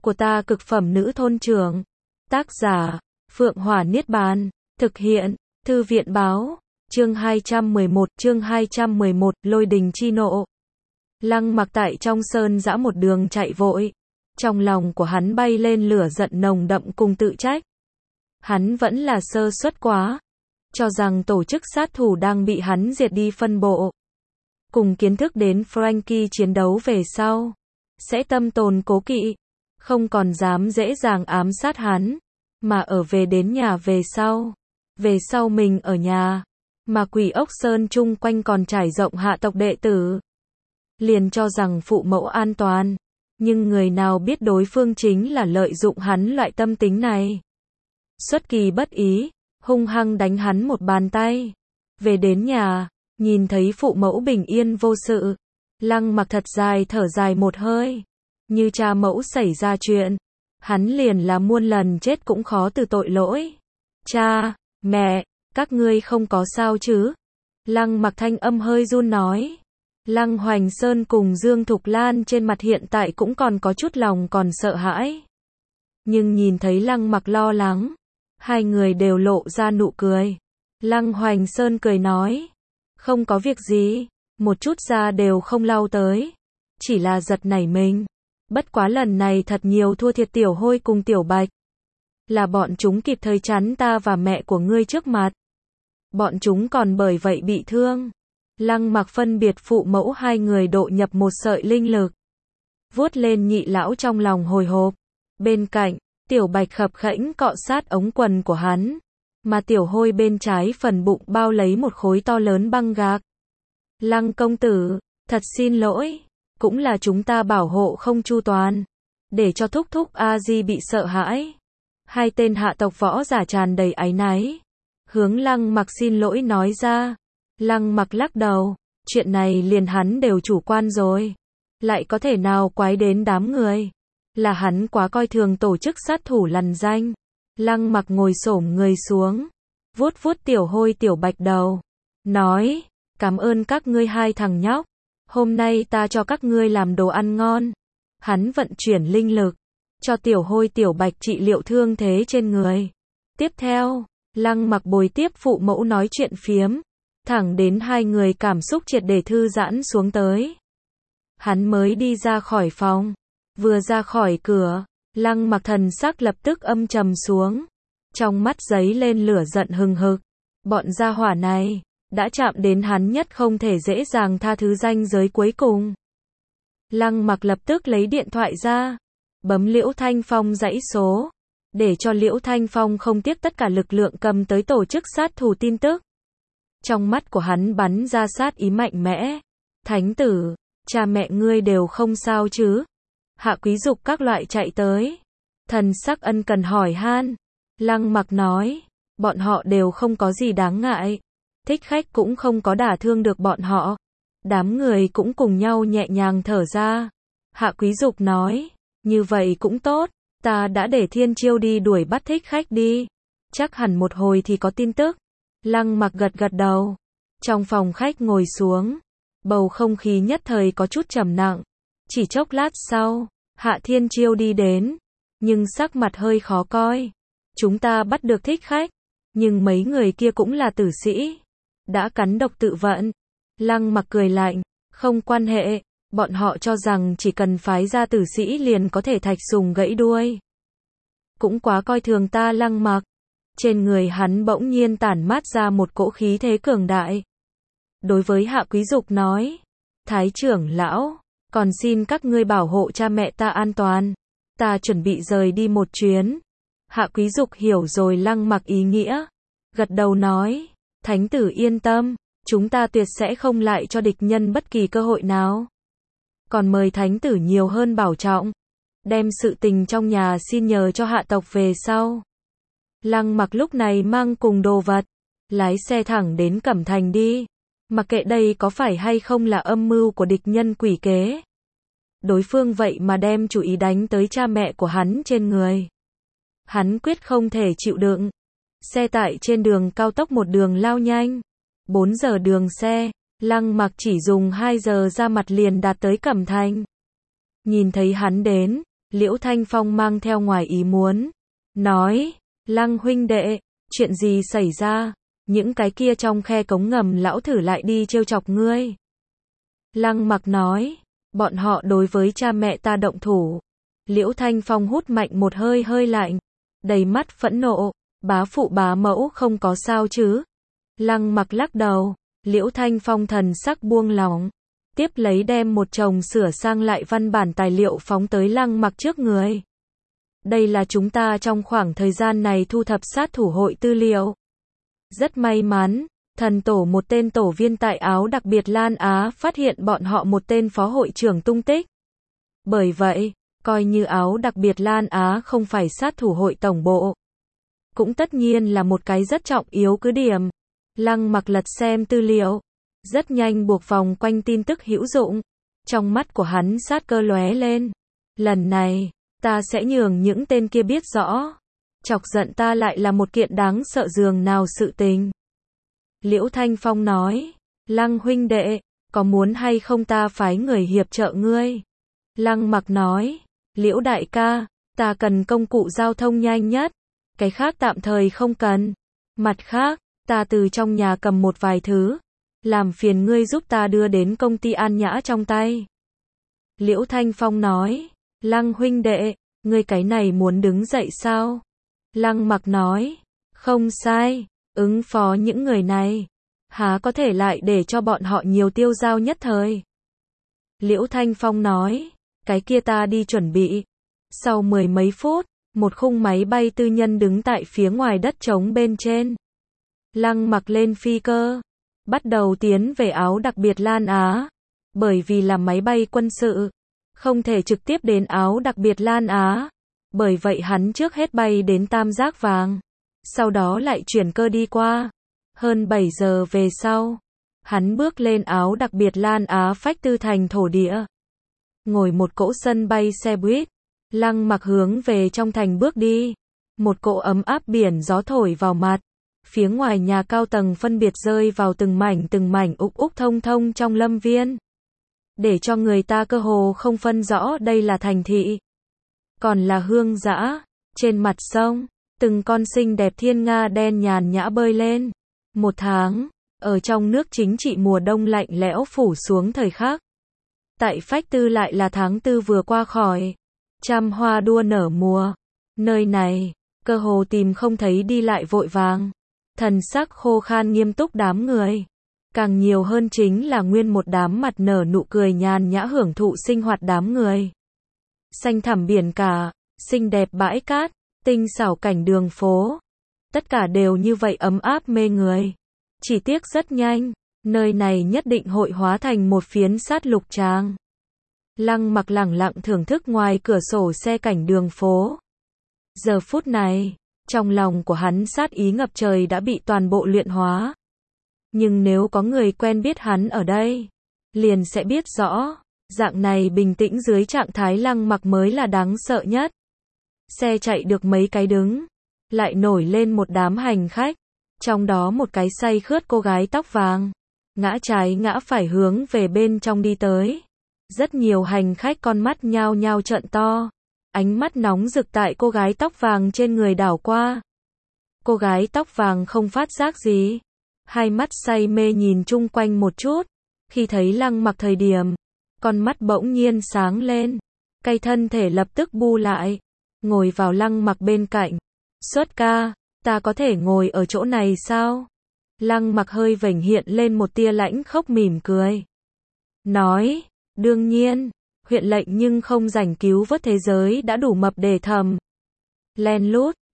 của ta cực phẩm nữ thôn trưởng. Tác giả, Phượng Hỏa Niết Bàn. Thực hiện, Thư viện báo. Chương 211, Lôi đình chi nộ. Lăng Mặc tại trong sơn dã một đường chạy vội. Trong lòng của hắn bay lên lửa giận nồng đậm cùng tự trách. Hắn vẫn là sơ suất quá. Cho rằng tổ chức sát thủ đang bị hắn diệt đi phân bộ. Cùng kiến thức đến Frankie chiến đấu về sau. Sẽ tâm tồn cố kỵ. Không còn dám dễ dàng ám sát hắn. Mà ở về đến nhà về sau. Về sau mình ở nhà. Mà Quỷ Ốc Sơn chung quanh còn trải rộng hạ tộc đệ tử. Liền cho rằng phụ mẫu an toàn. Nhưng người nào biết đối phương chính là lợi dụng hắn loại tâm tính này. Xuất kỳ bất ý, hung hăng đánh hắn một bàn tay. Về đến nhà, nhìn thấy phụ mẫu bình yên vô sự. Lăng Mặc thật dài thở dài một hơi. Như cha mẫu xảy ra chuyện. Hắn liền là muôn lần chết cũng khó từ tội lỗi. Cha, mẹ, các ngươi không có sao chứ? Lăng Mặc thanh âm hơi run nói. Lăng Hoành Sơn cùng Dương Thục Lan trên mặt hiện tại cũng còn có chút lòng còn sợ hãi. Nhưng nhìn thấy Lăng Mặc lo lắng, hai người đều lộ ra nụ cười. Lăng Hoành Sơn cười nói, không có việc gì, một chút da đều không lau tới. Chỉ là giật nảy mình. Bất quá lần này thật nhiều thua thiệt Tiểu Hôi cùng Tiểu Bạch. Là bọn chúng kịp thời chắn ta và mẹ của ngươi trước mặt. Bọn chúng còn bởi vậy bị thương. Lăng Mặc phân biệt phụ mẫu hai người độ nhập một sợi linh lực. Vuốt lên nhị lão trong lòng hồi hộp. Bên cạnh, Tiểu Bạch khập khẽnh cọ sát ống quần của hắn. Mà Tiểu Hôi bên trái phần bụng bao lấy một khối to lớn băng gạc. Lăng công tử, thật xin lỗi. Cũng là chúng ta bảo hộ không chu toàn. Để cho thúc thúc A-di bị sợ hãi. Hai tên hạ tộc võ giả tràn đầy áy náy. Hướng Lăng Mặc xin lỗi nói ra. Lăng Mặc lắc đầu. Chuyện này liền hắn đều chủ quan rồi. Lại có thể nào quái đến đám người. Là hắn quá coi thường tổ chức sát thủ lằn danh. Lăng Mặc ngồi xổm người xuống. Vuốt vuốt Tiểu Hôi Tiểu Bạch đầu. Nói. Cảm ơn các ngươi hai thằng nhóc. Hôm nay ta cho các ngươi làm đồ ăn ngon. Hắn vận chuyển linh lực. Cho Tiểu Hôi Tiểu Bạch trị liệu thương thế trên người. Tiếp theo, Lăng Mặc bồi tiếp phụ mẫu nói chuyện phiếm. Thẳng đến hai người cảm xúc triệt để thư giãn xuống tới. Hắn mới đi ra khỏi phòng. Vừa ra khỏi cửa, Lăng Mặc thần sắc lập tức âm trầm xuống. Trong mắt giấy lên lửa giận hừng hực. Bọn gia hỏa này đã chạm đến hắn nhất không thể dễ dàng tha thứ ranh giới cuối cùng. Lăng Mặc lập tức lấy điện thoại ra. Bấm Liễu Thanh Phong dãy số. Để cho Liễu Thanh Phong không tiếc tất cả lực lượng cầm tới tổ chức sát thủ tin tức. Trong mắt của hắn bắn ra sát ý mạnh mẽ. Thánh tử, cha mẹ ngươi đều không sao chứ? Hạ Quý Dục các loại chạy tới. Thần sắc ân cần hỏi han. Lăng Mặc nói, bọn họ đều không có gì đáng ngại. Thích khách cũng không có đả thương được bọn họ. Đám người cũng cùng nhau nhẹ nhàng thở ra. Hạ Quý Dục nói, như vậy cũng tốt, ta đã để Thiên Chiêu đi đuổi bắt thích khách đi. Chắc hẳn một hồi thì có tin tức. Lăng Mặc gật gật đầu. Trong phòng khách ngồi xuống. Bầu không khí nhất thời có chút trầm nặng. Chỉ chốc lát sau, Hạ Thiên Chiêu đi đến. Nhưng sắc mặt hơi khó coi. Chúng ta bắt được thích khách. Nhưng mấy người kia cũng là tử sĩ. Đã cắn độc tự vận. Lăng Mặc cười lạnh. Không quan hệ. Bọn họ cho rằng chỉ cần phái ra tử sĩ liền có thể thạch sùng gãy đuôi. Cũng quá coi thường ta Lăng Mặc. Trên người hắn bỗng nhiên tản mát ra một cỗ khí thế cường đại. Đối với Hạ Quý Dục nói. Thái trưởng lão, còn xin các ngươi bảo hộ cha mẹ ta an toàn. Ta chuẩn bị rời đi một chuyến. Hạ Quý Dục hiểu rồi Lăng Mặc ý nghĩa. Gật đầu nói. Thánh tử yên tâm. Chúng ta tuyệt sẽ không lại cho địch nhân bất kỳ cơ hội nào. Còn mời thánh tử nhiều hơn bảo trọng. Đem sự tình trong nhà xin nhờ cho hạ tộc về sau. Lăng Mặc lúc này mang cùng đồ vật. Lái xe thẳng đến Cẩm Thành đi. Mặc kệ đây có phải hay không là âm mưu của địch nhân quỷ kế. Đối phương vậy mà đem chủ ý đánh tới cha mẹ của hắn trên người. Hắn quyết không thể chịu đựng. Xe tải trên đường cao tốc một đường lao nhanh. 4 giờ đường xe. Lăng Mặc chỉ dùng 2 giờ ra mặt liền đạt tới Cẩm Thành. Nhìn thấy hắn đến, Liễu Thanh Phong mang theo ngoài ý muốn. Nói, Lăng huynh đệ, chuyện gì xảy ra? Những cái kia trong khe cống ngầm lão thử lại đi trêu chọc ngươi. Lăng Mặc nói, bọn họ đối với cha mẹ ta động thủ. Liễu Thanh Phong hút mạnh một hơi hơi lạnh, đầy mắt phẫn nộ, bá phụ bá mẫu không có sao chứ? Lăng Mặc lắc đầu. Liễu Thanh Phong thần sắc buông lỏng, tiếp lấy đem một chồng sửa sang lại văn bản tài liệu phóng tới Lăng Mặc trước người. Đây là chúng ta trong khoảng thời gian này thu thập sát thủ hội tư liệu. Rất may mắn, thần tổ một tên tổ viên tại áo đặc biệt Lan Á phát hiện bọn họ một tên phó hội trưởng tung tích. Bởi vậy, coi như áo đặc biệt Lan Á không phải sát thủ hội tổng bộ, cũng tất nhiên là một cái rất trọng yếu cứ điểm. Lăng Mặc lật xem tư liệu, rất nhanh buộc vòng quanh tin tức hữu dụng. Trong mắt của hắn sát cơ lóe lên. Lần này, ta sẽ nhường những tên kia biết rõ. Chọc giận ta lại là một kiện đáng sợ dường nào sự tình. Liễu Thanh Phong nói, Lăng huynh đệ, có muốn hay không ta phái người hiệp trợ ngươi? Lăng Mặc nói, Liễu đại ca, ta cần công cụ giao thông nhanh nhất. Cái khác tạm thời không cần. Mặt khác, ta từ trong nhà cầm một vài thứ. Làm phiền ngươi giúp ta đưa đến công ty An Nhã trong tay. Liễu Thanh Phong nói, Lăng huynh đệ, ngươi cái này muốn đứng dậy sao? Lăng Mặc nói, không sai, ứng phó những người này, há có thể lại để cho bọn họ nhiều tiêu dao nhất thời. Liễu Thanh Phong nói, cái kia ta đi chuẩn bị. Sau 10 mấy phút, một khung máy bay tư nhân đứng tại phía ngoài đất trống bên trên. Lăng Mặc lên phi cơ, bắt đầu tiến về áo đặc biệt Lan Á. Bởi vì là máy bay quân sự, không thể trực tiếp đến áo đặc biệt Lan Á. Bởi vậy hắn trước hết bay đến Tam Giác Vàng, sau đó lại chuyển cơ đi qua. Hơn 7 giờ về sau, hắn bước lên áo đặc biệt Lan Á phách tư thành thổ địa. Ngồi một cỗ sân bay xe buýt, Lăng Mặc hướng về trong thành bước đi. Một cỗ ấm áp biển gió thổi vào mặt. Phía ngoài nhà cao tầng phân biệt rơi vào từng mảnh úc úc thông thông trong lâm viên. Để cho người ta cơ hồ không phân rõ đây là thành thị, còn là hương dã. Trên mặt sông, từng con xinh đẹp thiên nga đen nhàn nhã bơi lên. Một tháng, ở trong nước chính trị mùa đông lạnh lẽo phủ xuống thời khắc. Tại phách tư lại là tháng tư vừa qua khỏi. Trăm hoa đua nở mùa. Nơi này, cơ hồ tìm không thấy đi lại vội vàng. Thần sắc khô khan nghiêm túc đám người. Càng nhiều hơn chính là nguyên một đám mặt nở nụ cười nhàn nhã hưởng thụ sinh hoạt đám người. Xanh thẳm biển cả, xinh đẹp bãi cát, tinh xảo cảnh đường phố. Tất cả đều như vậy ấm áp mê người. Chỉ tiếc rất nhanh, nơi này nhất định hội hóa thành một phiến sát lục tràng. Lăng Mặc lẳng lặng thưởng thức ngoài cửa sổ xe cảnh đường phố. Giờ phút này, trong lòng của hắn sát ý ngập trời đã bị toàn bộ luyện hóa. Nhưng nếu có người quen biết hắn ở đây, liền sẽ biết rõ, dạng này bình tĩnh dưới trạng thái Lăng Mặc mới là đáng sợ nhất. Xe chạy được mấy cái đứng, lại nổi lên một đám hành khách, trong đó một cái say khướt cô gái tóc vàng, ngã trái ngã phải hướng về bên trong đi tới. Rất nhiều hành khách con mắt nhao nhao trợn to, ánh mắt nóng rực tại cô gái tóc vàng trên người đảo qua. Cô gái tóc vàng không phát giác gì, hai mắt say mê nhìn chung quanh một chút, khi thấy Lăng Mặc thời điểm, con mắt bỗng nhiên sáng lên, cây thân thể lập tức bu lại, ngồi vào Lăng Mặc bên cạnh. Xuất ca, ta có thể ngồi ở chỗ này sao? Lăng Mặc hơi vểnh hiện lên một tia lãnh khốc mỉm cười. Nói, đương nhiên, huyện lệnh nhưng không rảnh cứu vớt thế giới đã đủ mập để thầm. Len lút,